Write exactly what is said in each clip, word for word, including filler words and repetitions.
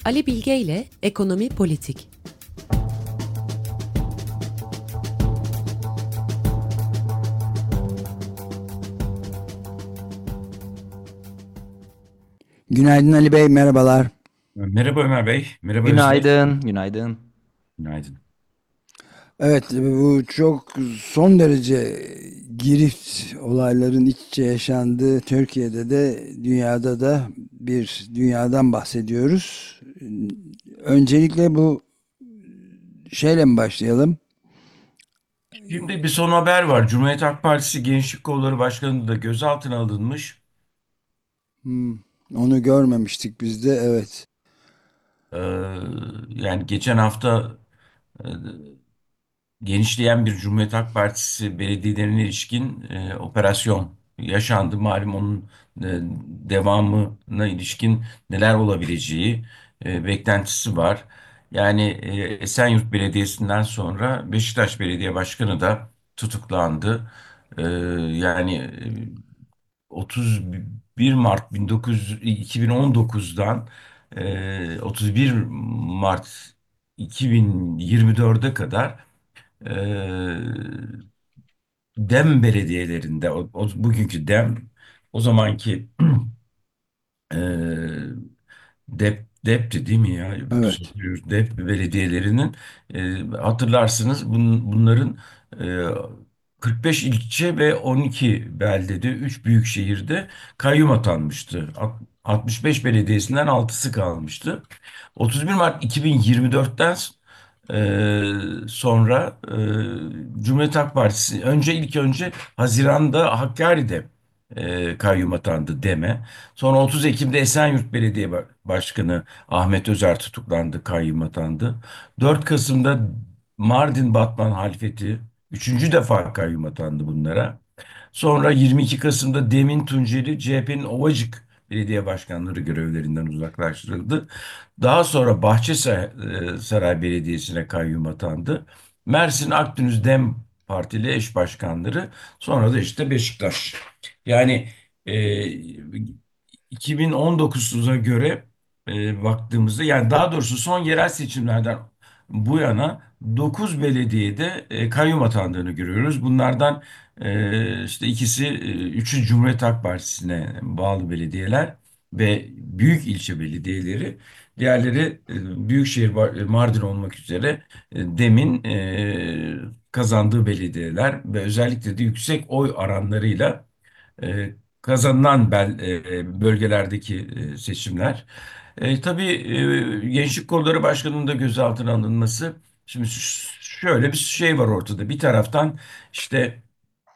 Ali Bilge ile Ekonomi Politik. Günaydın Ali Bey, merhabalar. Merhaba Ömer Bey, merhaba Özdeş. Günaydın, günaydın. Günaydın. Evet, bu çok son derece girift olayların iç içe yaşandığı Türkiye'de de dünyada da bir dünyadan bahsediyoruz. Öncelikle bu şeyle mi başlayalım? Şimdi bir son haber var. Cumhuriyet Halk Partisi Gençlik Kolları Başkanı da gözaltına alınmış. Hmm, onu görmemiştik biz de, evet. Ee, Yani geçen hafta e, genişleyen bir Cumhuriyet Halk Partisi belediyelerine ilişkin e, operasyon yaşandı. Malum onun e, devamına ilişkin neler olabileceği e, beklentisi var. Yani e, Esenyurt Belediyesi'nden sonra Beşiktaş Belediye Başkanı da tutuklandı. E, yani e, otuz bir Mart bin dokuz yüz iki bin on dokuzdan e, otuz bir Mart iki bin yirmi dörde kadar e, Dem belediyelerinde o, o bugünkü Dem o zamanki e, Dep Dep'ti değil mi ya? Evet, Dep belediyelerinin e, hatırlarsınız bun, bunların e, kırk beş ilçe ve on iki beldede, üç büyük şehirde kayyum atanmıştı. Alt- altmış beş belediyesinden altısı kalmıştı. otuz bir Mart iki bin yirmi dörtten e, sonra e, Cumhuriyet Halk Partisi önce ilk önce Haziran'da Hakkari'de e, kayyum atandı deme. Sonra otuz Ekim'de Esenyurt Belediye Ba- Başkanı Ahmet Özer tutuklandı, kayyum atandı. dört Kasım'da Mardin Batman Halfeti üçüncü defa kayyum atandı bunlara. Sonra yirmi iki Kasım'da Demin Tunceli C H P'nin Ovacık belediye başkanları görevlerinden uzaklaştırıldı. Daha sonra Bahçesaray Belediyesi'ne kayyum atandı. Mersin Akdeniz Dem Partili eş başkanları. Sonra da işte Beşiktaş. Yani e, iki bin on dokuza göre e, baktığımızda yani daha doğrusu son yerel seçimlerden bu yana dokuz belediyede e, kayyum atandığını görüyoruz. Bunlardan e, işte ikisi, e, üçü Cumhuriyet Halk Partisi'ne bağlı belediyeler ve büyük ilçe belediyeleri. Diğerleri e, Büyükşehir Ba- Mardin olmak üzere e, demin e, kazandığı belediyeler ve özellikle de yüksek oy oranlarıyla e, kazanılan bel, e, bölgelerdeki e, seçimler. E, tabii e, Gençlik Kolları Başkanı'nın da gözaltına alınması. Şimdi ş- şöyle bir şey var ortada. Bir taraftan işte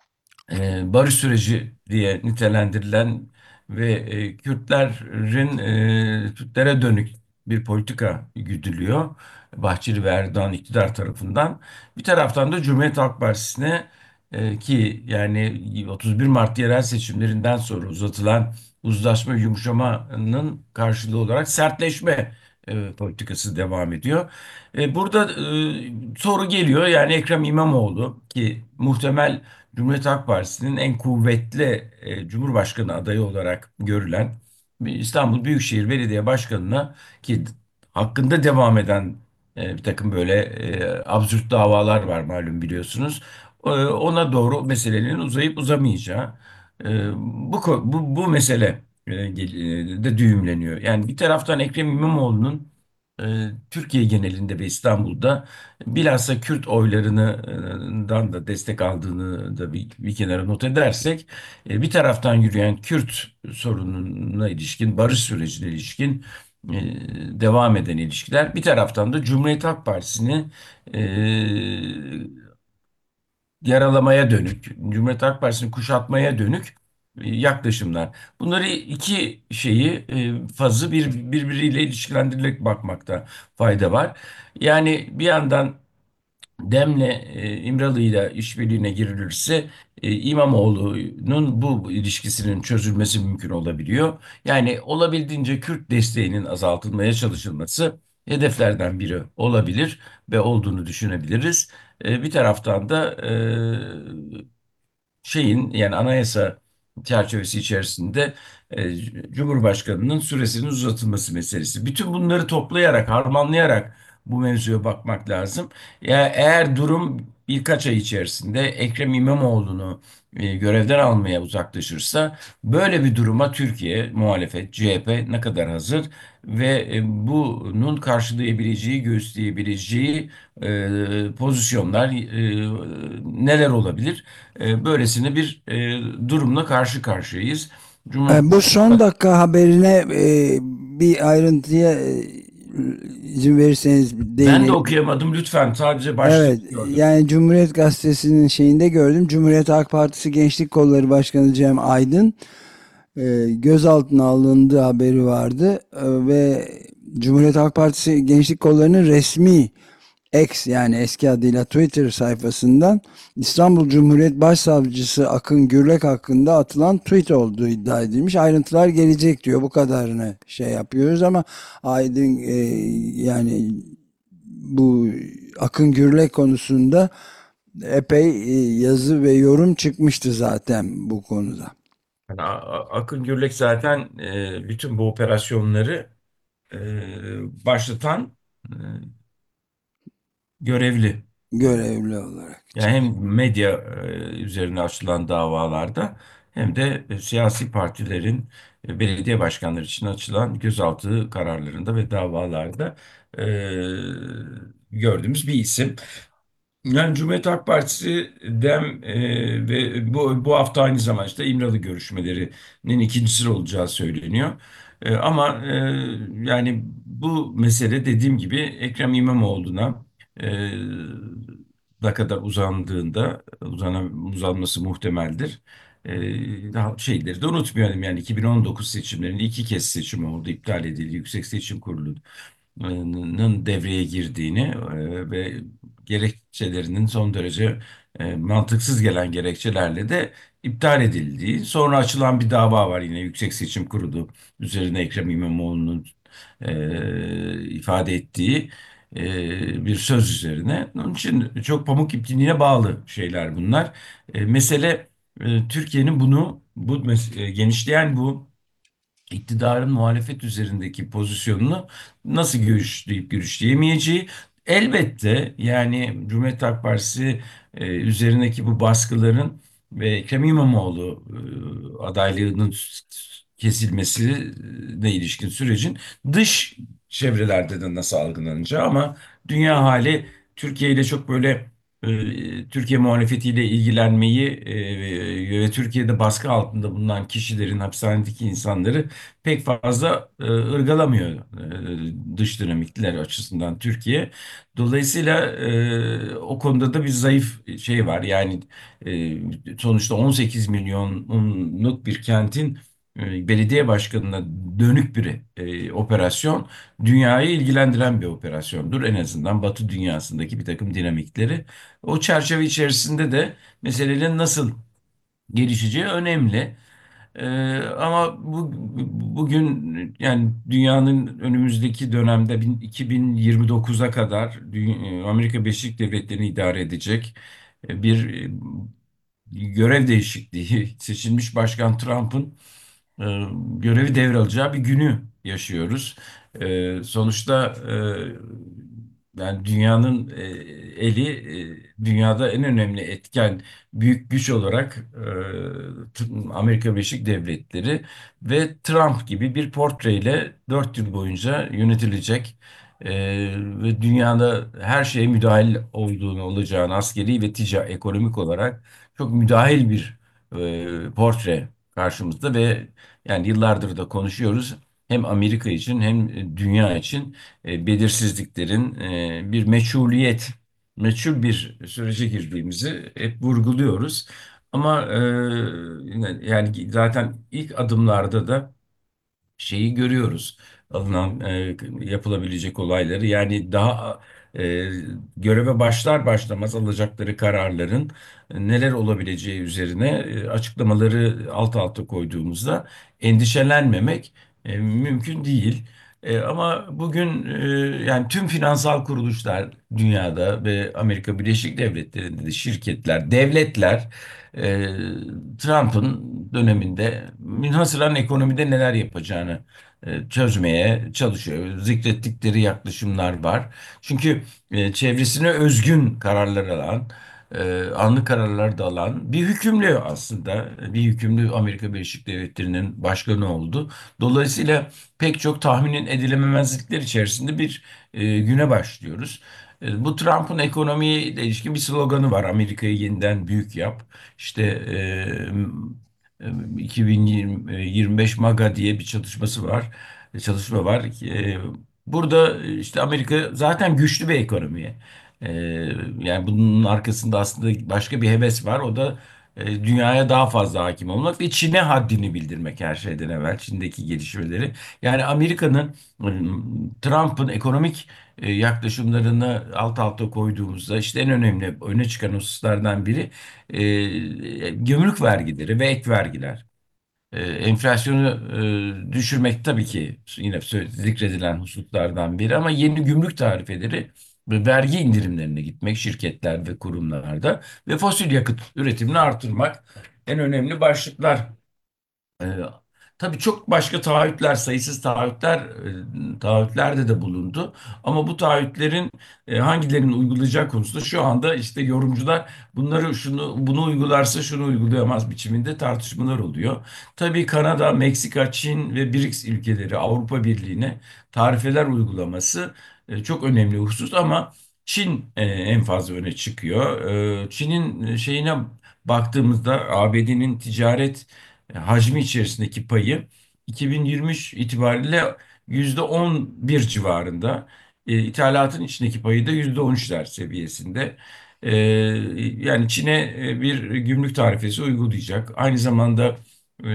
e, barış süreci diye nitelendirilen ve e, Kürtlerin e, Kürtlere dönük bir politika güdülüyor. Bahçeli ve Erdoğan iktidar tarafından. Bir taraftan da Cumhuriyet Halk Partisi'ne e, ki yani otuz bir Mart yerel seçimlerinden sonra uzatılan uzlaşma yumuşamanın karşılığı olarak sertleşme e, politikası devam ediyor. E, burada e, soru geliyor yani Ekrem İmamoğlu ki muhtemel Cumhuriyet Halk Partisi'nin en kuvvetli e, Cumhurbaşkanı adayı olarak görülen bir İstanbul Büyükşehir Belediye Başkanı'na ki hakkında devam eden e, bir takım böyle e, absürt davalar var malum biliyorsunuz. E, ona doğru meselenin uzayıp uzamayacağı e, bu, ko- bu, bu mesele e, gel- e, de düğümleniyor. Yani bir taraftan Ekrem İmamoğlu'nun e, Türkiye genelinde ve İstanbul'da bilhassa Kürt oylarından da destek aldığını da bir, bir kenara not edersek e, bir taraftan yürüyen Kürt sorununa ilişkin, barış sürecine ilişkin e, devam eden ilişkiler, bir taraftan da Cumhuriyet Halk Partisi'ni e, yaralamaya dönük, Cumhuriyet Halk Partisi'ni kuşatmaya dönük e, yaklaşımlar. Bunları iki şeyi e, fazı bir birbiriyle ilişkilendirilerek bakmakta fayda var. Yani bir yandan Dem'le e, İmralı'yla işbirliğine girilirse e, İmamoğlu'nun bu ilişkisinin çözülmesi mümkün olabiliyor. Yani olabildiğince Kürt desteğinin azaltılmaya çalışılması hedeflerden biri olabilir ve olduğunu düşünebiliriz. E, bir taraftan da e, şeyin yani anayasa çerçevesi içerisinde e, Cumhurbaşkanının süresinin uzatılması meselesi. Bütün bunları toplayarak, harmanlayarak bu mevzuya bakmak lazım. Ya eğer durum birkaç ay içerisinde Ekrem İmamoğlu'nu e, görevden almaya uzaklaşırsa, böyle bir duruma Türkiye, muhalefet, C H P ne kadar hazır ve e, bunun karşılayabileceği, göğüsleyebileceği e, pozisyonlar e, neler olabilir? E, böylesine bir e, durumla karşı karşıyayız. Cumhur E, bu son dakika haberine e, bir ayrıntıya e, izin verirseniz Ben de değinelim. okuyamadım, lütfen, sadece Evet, başlık gördüm. yani Cumhuriyet Gazetesi'nin şeyinde gördüm. Cumhuriyet Halk Partisi Gençlik Kolları Başkanı Cem Aydın e, gözaltına alındığı haberi vardı. E, ve Cumhuriyet Halk Partisi Gençlik Kolları'nın resmi X, yani eski adıyla Twitter sayfasından İstanbul Cumhuriyet Başsavcısı Akın Gürlek hakkında atılan tweet olduğu iddia edilmiş. Ayrıntılar gelecek diyor. Bu kadarını şey yapıyoruz ama Aydın e, yani bu Akın Gürlek konusunda epey e, yazı ve yorum çıkmıştı zaten bu konuda. Yani A- A- Akın Gürlek zaten e, bütün bu operasyonları e, başlatan e, görevli. Görevli olarak Yani çıktı. hem medya e, üzerine açılan davalarda hem de e, siyasi partilerin e, belediye başkanları için açılan gözaltı kararlarında ve davalarda e, gördüğümüz bir isim. Yani Cumhuriyet Halk Partisi dem e, ve bu bu hafta aynı zamanda işte İmralı görüşmelerinin ikincisi olacağı söyleniyor. E, ama e, yani bu mesele, dediğim gibi, Ekrem İmamoğlu'na e, da kadar uzandığında uzanan, uzanması muhtemeldir. E, daha şeyleri de unutmayalım, yani iki bin on dokuz seçimlerinde iki kez seçim oldu, iptal edildi. Yüksek Seçim Kurulu nın devreye girdiğini e, ve gerekçelerinin son derece e, mantıksız gelen gerekçelerle de iptal edildiği. Sonra açılan bir dava var yine Yüksek Seçim Kurulu üzerine, Ekrem İmamoğlu'nun e, ifade ettiği e, bir söz üzerine. Onun için çok pamuk ipliğine bağlı şeyler bunlar. E, mesele e, Türkiye'nin bunu bu mes- e, genişleyen bu iktidarın muhalefet üzerindeki pozisyonunu nasıl görüşleyip görüşleyemeyeceği. Elbette yani Cumhuriyet Halk Partisi e, üzerindeki bu baskıların ve Ekrem İmamoğlu e, adaylığının kesilmesine ilişkin sürecin dış çevrelerde de nasıl algılanacağı, ama dünya hali Türkiye ile çok böyle e, Türkiye muhalefetiyle ilgilenmeyi e, ve Türkiye'de baskı altında bulunan kişilerin, hapishanedeki insanları pek fazla e, ırgalamıyor e, dış dinamikler açısından Türkiye. Dolayısıyla e, o konuda da bir zayıf şey var. Yani e, sonuçta on sekiz milyonluk bir kentin e, belediye başkanına dönük bir e, operasyon dünyayı ilgilendiren bir operasyondur. En azından Batı dünyasındaki bir takım dinamikleri. O çerçeve içerisinde de meselenin nasıl gelişeceği önemli. Ee, ama bu bugün, yani dünyanın önümüzdeki dönemde bin- iki bin yirmi dokuza kadar dü- Amerika Birleşik Devletleri'ni idare edecek e, bir e, görev değişikliği, seçilmiş Başkan Trump'ın e, görevi devralacağı bir günü yaşıyoruz. E, sonuçta e, yani dünyanın e, eli e, dünyada en önemli etken büyük güç olarak e, T- Amerika Birleşik Devletleri ve Trump gibi bir portreyle dört yıl boyunca yönetilecek. E, ve dünyada her şeye müdahil olduğunu, olacağını, askeri ve ticari, ekonomik olarak çok müdahil bir e, portre karşımızda ve yani yıllardır da konuşuyoruz. Hem Amerika için hem dünya için e, belirsizliklerin, e, bir meçhuliyet, meçhul bir sürece girdiğimizi hep vurguluyoruz. Ama e, yani zaten ilk adımlarda da şeyi görüyoruz. Alınan e, yapılabilecek olayları, yani daha e, göreve başlar başlamaz alacakları kararların e, neler olabileceği üzerine e, açıklamaları alt alta koyduğumuzda endişelenmemek e, mümkün değil. E, ama bugün e, yani tüm finansal kuruluşlar dünyada ve Amerika Birleşik Devletleri'nde de şirketler, devletler e, Trump'ın döneminde münhasıran ekonomide neler yapacağını e, çözmeye çalışıyor. Zikrettikleri yaklaşımlar var. Çünkü e, çevresine özgün kararlar alan, e, anlık kararlar da alan bir hükümlü aslında. Bir hükümlü Amerika Birleşik Devletleri'nin başkanı oldu. Dolayısıyla pek çok tahminin edilememezlikler içerisinde bir e, güne başlıyoruz. E, bu Trump'ın ekonomiyle ilişkin bir sloganı var. Amerika'yı yeniden büyük yap. İşte e, e, iki bin yirmi beş MAGA diye bir çalışması var. E, Çalışma var. E, burada işte Amerika zaten güçlü bir ekonomi. E, Yani bunun arkasında aslında başka bir heves var. O da e, dünyaya daha fazla hakim olmak ve Çin'e haddini bildirmek her şeyden evvel. Çin'deki gelişmeleri. Yani Amerika'nın e, Trump'ın ekonomik e, yaklaşımlarını alt alta koyduğumuzda işte en önemli öne çıkan hususlardan biri e, gümrük vergileri ve ek vergiler. E, enflasyonu e, düşürmek tabii ki yine sö- zikredilen hususlardan biri ama yeni gümrük tarifeleri ve vergi indirimlerine gitmek şirketler ve kurumlarda ve fosil yakıt üretimini artırmak en önemli başlıklar. Ee, tabii çok başka taahhütler, sayısız taahhütler, e, taahhütlerde de bulundu. Ama bu taahhütlerin e, hangilerini uygulayacağı konusunda şu anda işte yorumcular bunları şunu bunu uygularsa şunu uygulayamaz biçiminde tartışmalar oluyor. Tabii Kanada, Meksika, Çin ve BRICS ülkeleri Avrupa Birliği'ne tarifeler uygulaması e, çok önemli husus ama Çin e, en fazla öne çıkıyor. E, Çin'in şeyine baktığımızda A B D'nin ticaret e, hacmi içerisindeki payı iki bin yirmi üç itibariyle yüzde on bir civarında. E, ithalatın içindeki payı da yüzde on üçler seviyesinde. E, Yani Çin'e e, bir gümrük tarifesi uygulayacak. Aynı zamanda e,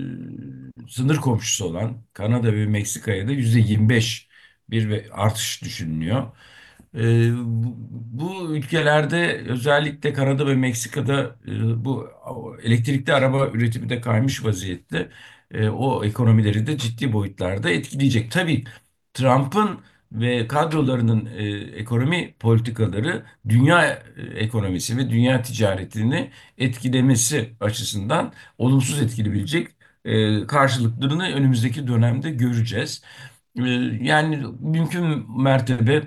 sınır komşusu olan Kanada ve Meksika'ya da yüzde yirmi beş bir ve artış düşünülüyor. Ee, bu, bu ülkelerde özellikle Kanada ve Meksika'da e, bu elektrikli araba üretimi de kaymış vaziyette. E, o ekonomileri de ciddi boyutlarda etkileyecek. Tabii Trump'ın ve kadrolarının e, ekonomi politikaları dünya e, ekonomisi ve dünya ticaretini etkilemesi açısından olumsuz etkileyebilecek e, karşılıklarını önümüzdeki dönemde göreceğiz. E, Yani mümkün mertebe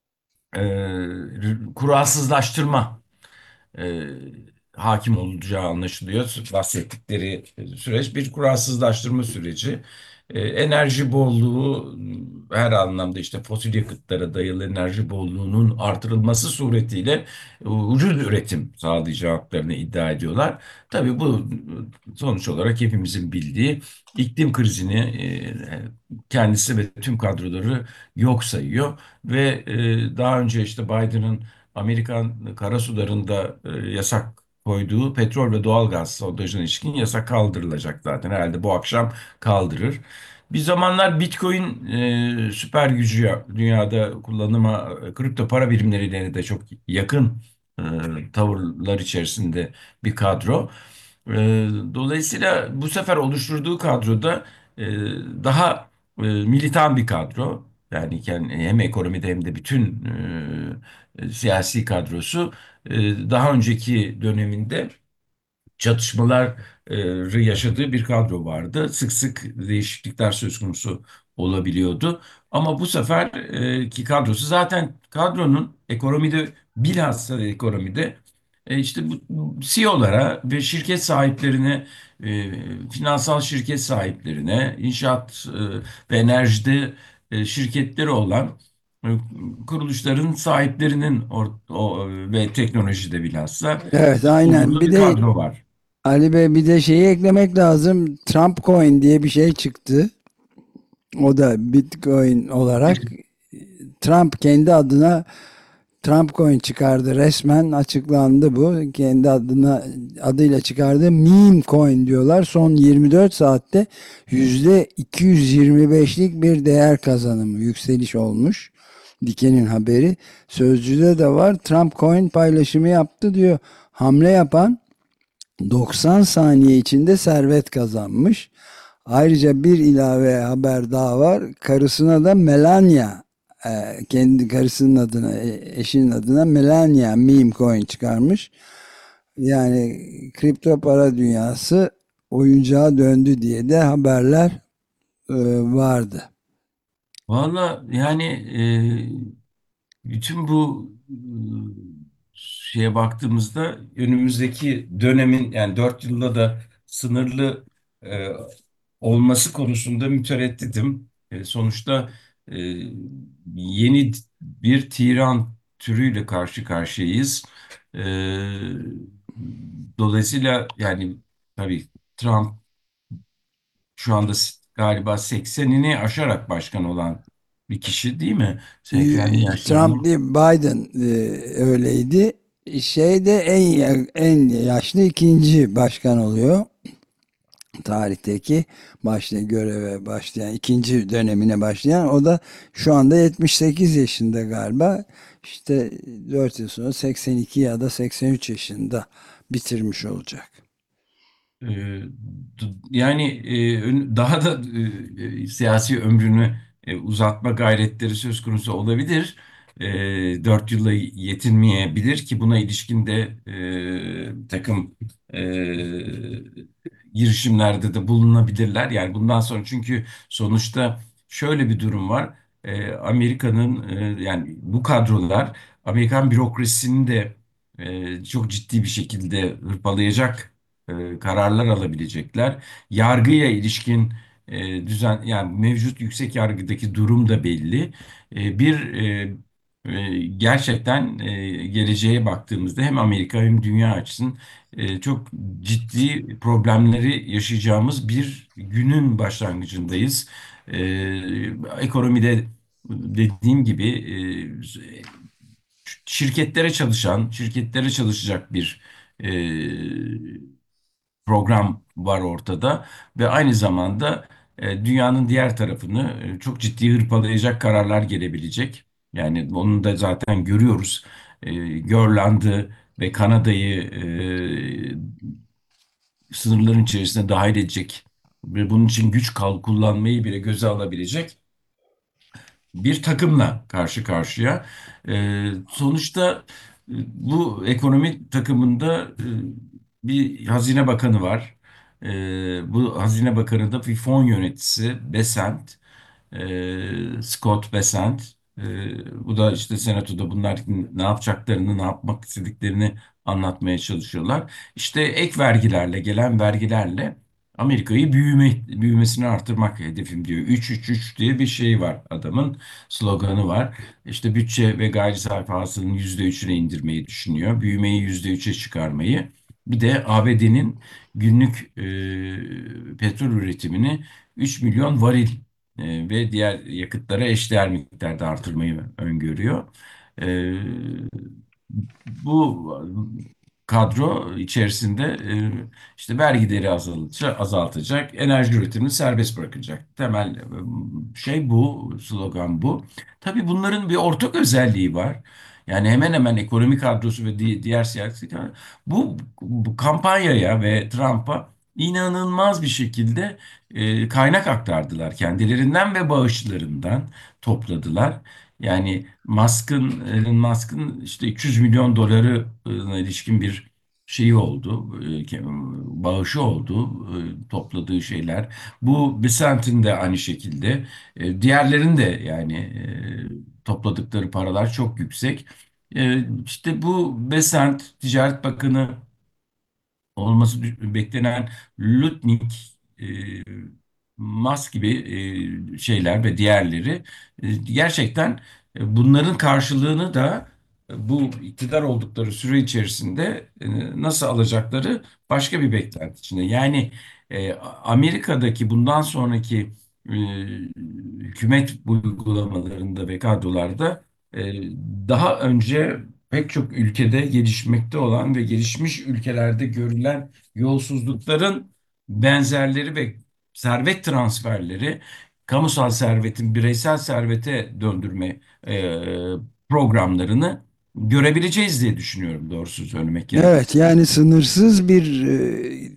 e, kuralsızlaştırma e, hakim olacağı anlaşılıyor. Bahsettikleri süreç bir kuralsızlaştırma süreci. E, enerji bolluğu her anlamda işte fosil yakıtlara dayalı enerji bolluğunun artırılması suretiyle e, ucuz üretim sağlayacaklarını iddia ediyorlar. Tabii bu sonuç olarak hepimizin bildiği iklim krizini e, kendisi ve tüm kadroları yok sayıyor ve e, daha önce işte Biden'ın Amerikan karasularında e, yasak koyduğu petrol ve doğalgaz sondajına ilişkin yasak kaldırılacak zaten. Herhalde bu akşam kaldırır. Bir zamanlar Bitcoin e, süper gücü ya- dünyada kullanıma e, kripto para birimleriyle de çok yakın e, tavırlar içerisinde bir kadro. E, Dolayısıyla bu sefer oluşturduğu kadroda e, daha e, militan bir kadro. Yani kend- hem ekonomide hem de bütün e, siyasi kadrosu e, daha önceki döneminde çatışmaları yaşadığı bir kadro vardı. Sık sık değişiklikler söz konusu olabiliyordu. Ama bu sefer e, ki kadrosu zaten kadronun ekonomide bilhassa ekonomide e, işte bu C E O'lara ve şirket sahiplerine, e, finansal şirket sahiplerine, inşaat e, ve enerjide e, şirketleri olan e, kuruluşların sahiplerinin or- o, ve teknolojide bilhassa Evet, aynen. olduğu Bir bir de kadro var. Ali Bey, bir de şeyi eklemek lazım. Trump Coin diye bir şey çıktı. O da Bitcoin olarak Trump kendi adına Trump Coin çıkardı. Resmen açıklandı bu. Kendi adına adıyla çıkardı. Meme Coin diyorlar. Son yirmi dört saatte yüzde iki yüz yirmi beşlik bir değer kazanımı, yükseliş olmuş. Diken'in haberi. Sözcü'de de var. Trump Coin paylaşımı yaptı diyor. Hamle yapan doksan saniye içinde servet kazanmış. Ayrıca bir ilave haber daha var. Karısına da Melania, e, kendi karısının adına, e, eşinin adına Melania meme coin çıkarmış. Yani kripto para dünyası oyuncağa döndü diye de haberler e, vardı. Valla yani bütün bu e, şeye baktığımızda önümüzdeki dönemin yani dört yılda da sınırlı e, olması konusunda müteredditim. E, sonuçta e, yeni bir tiran türüyle karşı karşıyayız. E, Dolayısıyla yani tabii Trump şu anda s- galiba seksenini aşarak başkan olan bir kişi değil mi? seksenli Trump yaşlarını. değil, Biden e, öyleydi. Şey de en ya- en yaşlı ikinci başkan oluyor. Tarihteki başlayan göreve başlayan ikinci dönemine başlayan, o da şu anda yetmiş sekiz yaşında galiba. İşte dört yıl sonra seksen iki ya da seksen üç yaşında bitirmiş olacak. Ee, d- Yani e, ön- daha da e, e, siyasi ömrünü e, uzatma gayretleri söz konusu olabilir. E, Dört yılla yetinmeyebilir ki buna ilişkin de e, takım e, girişimlerde de bulunabilirler. Yani bundan sonra çünkü sonuçta şöyle bir durum var. E, Amerika'nın e, yani bu kadrolar Amerikan bürokrasisini de e, çok ciddi bir şekilde hırpalayacak e, kararlar alabilecekler. Yargıya ilişkin e, düzen yani mevcut yüksek yargıdaki durum da belli. E, bir e, e, Gerçekten e, geleceğe baktığımızda hem Amerika hem dünya açısından e, çok ciddi problemleri yaşayacağımız bir günün başlangıcındayız. E, Ekonomide dediğim gibi e, şirketlere çalışan, şirketlere çalışacak bir e, program var ortada ve aynı zamanda e, dünyanın diğer tarafını e, çok ciddi hırpalayacak kararlar gelebilecek. Yani onu da zaten görüyoruz. E, Grönland'ı ve Kanada'yı e, sınırların içerisine dahil edecek ve bunun için güç kal kullanmayı bile göze alabilecek bir takımla karşı karşıya. Ee, sonuçta e, bu ekonomi takımında e, bir hazine bakanı var. Ee, bu hazine bakanı da bir fon yöneticisi Bessent, e, Scott Bessent. Ee, bu da işte senatoda bunlar ne yapacaklarını, ne yapmak istediklerini anlatmaya çalışıyorlar. İşte ek vergilerle, gelen vergilerle Amerika'yı büyüme, büyümesini artırmak hedefim diyor. üç üç üç diye bir şey var adamın sloganı var. İşte bütçe ve gayri safi hasılanın yüzde üçüne indirmeyi düşünüyor. Büyümeyi yüzde üçe çıkarmayı. Bir de A B D'nin günlük e, petrol üretimini üç milyon varil e, ve diğer yakıtlara eşdeğer miktarda artırmayı öngörüyor. E, Bu kadro içerisinde e, işte vergileri azaltacak, azaltacak, enerji üretimini serbest bırakacak. Temel e, şey bu, slogan bu. Tabii bunların bir ortak özelliği var. Yani hemen hemen ekonomik kadrosu ve di- diğer siyasi kadro- bu, bu kampanyaya ve Trump'a inanılmaz bir şekilde e, kaynak aktardılar. Kendilerinden ve bağışçılarından topladılar. Yani Musk'ın, Elon Musk'ın işte iki yüz milyon doları e, ilişkin bir şeyi oldu, e, ke- bağışı oldu, e, topladığı şeyler. Bu Besant'in de aynı şekilde, e, diğerlerin de yani e, topladıkları paralar çok yüksek. E, işte bu Besant, Ticaret Bakanı olması beklenen Lutnick, e, Musk gibi e, şeyler ve diğerleri e, gerçekten e, bunların karşılığını da e, bu iktidar oldukları süre içerisinde e, nasıl alacakları başka bir beklenti içinde. Yani e, Amerika'daki bundan sonraki e, hükümet uygulamalarında ve kadrolarda e, daha önce pek çok ülkede gelişmekte olan ve gelişmiş ülkelerde görülen yolsuzlukların benzerleri ve servet transferleri, kamusal servetin bireysel servete döndürme e, programlarını görebileceğiz diye düşünüyorum doğrusu söylemek Evet, gerekirse. yani sınırsız bir e,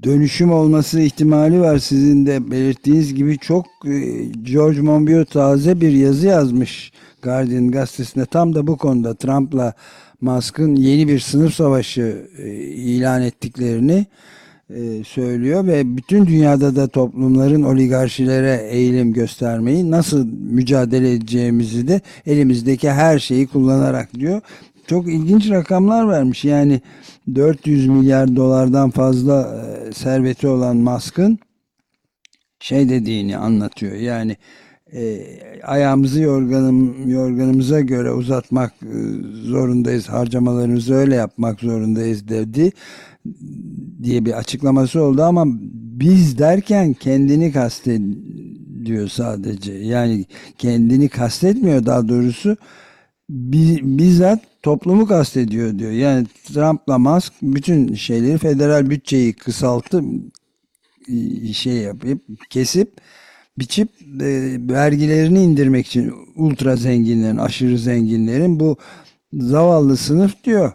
dönüşüm olması ihtimali var. Sizin de belirttiğiniz gibi çok e, George Monbiot taze bir yazı yazmış Guardian gazetesinde. Tam da bu konuda Trump'la Musk'ın yeni bir sınıf savaşı e, ilan ettiklerini e, söylüyor ve bütün dünyada da toplumların oligarşilere eğilim göstermeyi, nasıl mücadele edeceğimizi de elimizdeki her şeyi kullanarak diyor. Çok ilginç rakamlar vermiş. Yani dört yüz milyar dolardan fazla e, serveti olan Musk'ın şey dediğini anlatıyor. Yani e, ayağımızı yorganım, yorganımıza göre uzatmak e, zorundayız. Harcamalarımızı öyle yapmak zorundayız dedi diye bir açıklaması oldu ama biz derken kendini kastediyor sadece. Yani kendini kastetmiyor, daha doğrusu bi- bizzat toplumu kastediyor diyor. Yani Trump'la Musk bütün şeyleri, federal bütçeyi kısaltıp e, şey yapıp kesip biçip e, vergilerini indirmek için ultra zenginlerin, aşırı zenginlerin bu zavallı sınıf diyor,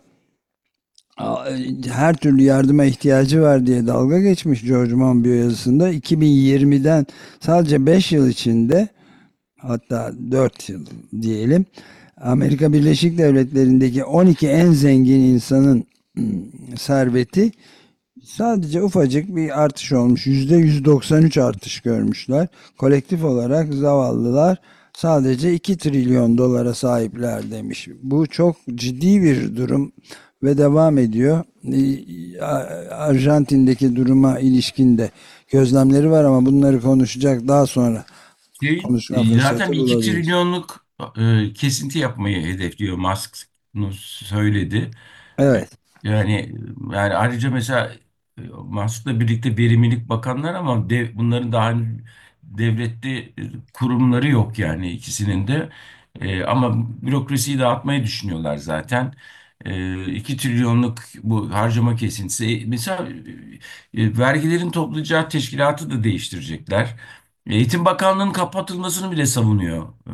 her türlü yardıma ihtiyacı var diye dalga geçmiş George Monbiot yazısında. iki bin yirmiden sadece beş yıl içinde, hatta dört yıl diyelim, Amerika Birleşik Devletleri'ndeki on iki en zengin insanın ım, serveti sadece ufacık bir artış olmuş. yüzde yüz doksan üç artış görmüşler. Kolektif olarak zavallılar sadece iki trilyon dolara sahipler demiş. Bu çok ciddi bir durum ve devam ediyor. Ee, Arjantin'deki duruma ilişkin de gözlemleri var ama bunları konuşacak, daha sonra Şey, konuşma e, zaten fırsatı iki bulabiliriz. trilyonluk e, kesinti yapmayı hedefliyor, Musk bunu söyledi. Evet. Yani yani ayrıca mesela e, Musk'la birlikte verimlilik bakanlar ama dev, bunların daha henüz devletli e, kurumları yok yani ikisinin de. E, ama bürokrasiyi dağıtmayı düşünüyorlar zaten. E, iki trilyonluk bu harcama kesintisi. E, mesela e, vergilerin toplayacağı teşkilatı da değiştirecekler. Eğitim Bakanlığı'nın kapatılmasını bile savunuyor. E,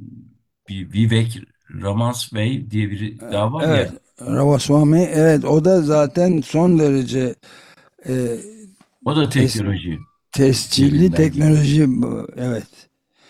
bir Vivek Ramaswamy diye biri daha var Evet. ya. Ramaswamy, evet, o da zaten son derece e, O da tes, teknoloji tescilli üzerinden gidiyor. teknoloji bu. Evet.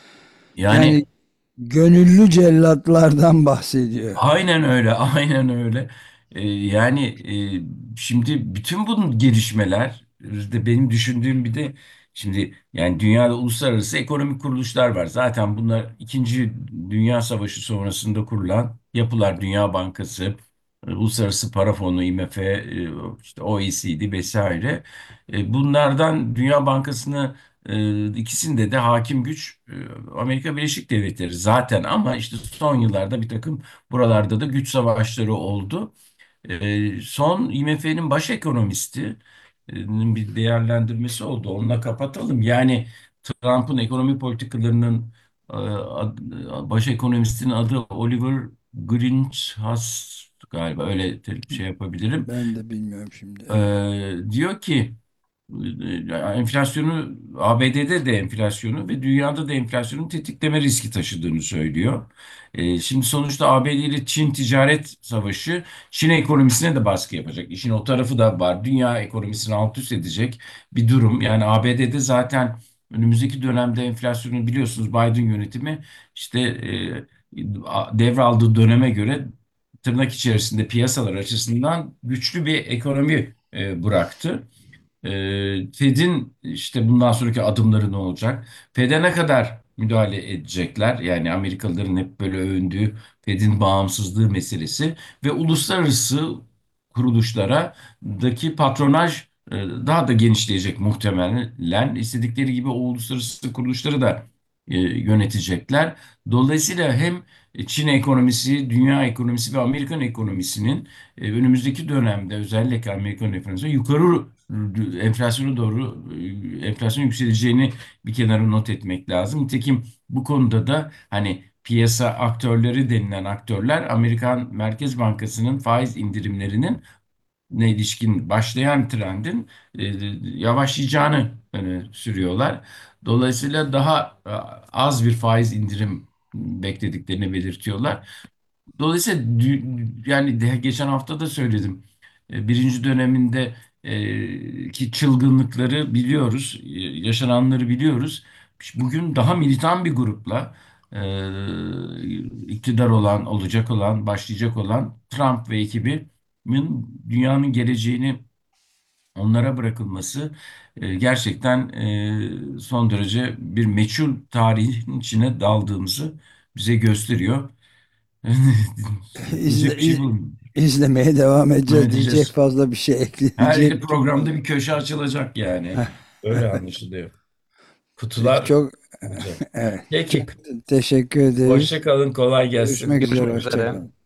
Yani Yani gönüllü cellatlardan bahsediyor. aynen öyle, aynen öyle. Ee, yani e, şimdi bütün bu gelişmeler de benim düşündüğüm bir de şimdi yani dünyada uluslararası ekonomik kuruluşlar var. Zaten bunlar İkinci Dünya Savaşı sonrasında kurulan yapılar, Dünya Bankası, e, Uluslararası Para Fonu, I M F, e, işte O E C D vesaire. E, Bunlardan Dünya Bankası'nı e, ikisinde de hakim güç e, Amerika Birleşik Devletleri zaten, ama işte son yıllarda bir takım buralarda da güç savaşları oldu. Ee, son I M F'nin baş ekonomisti e, bir değerlendirmesi oldu. Onunla kapatalım. Yani Trump'ın ekonomi politikalarının e, ad- baş ekonomistinin adı Oliver Grinchas galiba, öyle te- şey yapabilirim. Ben de bilmiyorum şimdi. Evet. Ee, diyor ki e, enflasyonu, A B D'de de enflasyonu ve dünyada da enflasyonun tetikleme riski taşıdığını söylüyor. Ee, şimdi sonuçta A B D ile Çin ticaret savaşı Çin ekonomisine de baskı yapacak. İşin o tarafı da var. Dünya ekonomisini alt üst edecek bir durum. Yani A B D'de zaten önümüzdeki dönemde enflasyonu biliyorsunuz, Biden yönetimi işte e, a- devraldığı döneme göre tırnak içerisinde piyasalar açısından güçlü bir ekonomi e, bıraktı. E, Fed'in işte bundan sonraki adımları ne olacak? Fed'e ne kadar müdahale edecekler? Yani Amerikalıların hep böyle övündüğü Fed'in bağımsızlığı meselesi ve uluslararası kuruluşlara daki patronaj e, daha da genişleyecek muhtemelen. İstedikleri gibi o uluslararası kuruluşları da e, yönetecekler. Dolayısıyla hem Çin ekonomisi, dünya ekonomisi ve Amerikan ekonomisinin e, önümüzdeki dönemde, özellikle Amerikan enflasyonu yukarı enflasyona doğru e, enflasyon yükseleceğini bir kenara not etmek lazım. Nitekim bu konuda da hani piyasa aktörleri denilen aktörler Amerikan Merkez Bankası'nın faiz indirimlerinin ne ilişkin başlayan trendin e, yavaşlayacağını öne sürüyorlar. Dolayısıyla daha e, az bir faiz indirim beklediklerini belirtiyorlar. Dolayısıyla dü- yani de- geçen hafta da söyledim. E, Birinci döneminde e, ki çılgınlıkları biliyoruz, e, yaşananları biliyoruz. Bugün daha militan bir grupla e, iktidar olan, olacak olan, başlayacak olan Trump ve ekibinin dünyanın geleceğini onlara bırakılması e, gerçekten e, son derece bir meçhul tarihin içine daldığımızı bize gösteriyor. İzle, Diyecek bir şey iz- bulmuyorum. izlemeye devam Ne edeceğiz. Diyecek diyeceğiz? fazla bir şey Her ekleyecek programda durumda. bir köşe açılacak yani. Öyle anlaşılıyor. Peki Kutular çok olacak. evet. Çok Peki. teşekkür ederiz. Hoşça kalın. Kolay gelsin. Görüşmek üzere. Görüşmek Hoşça üzere. kalın.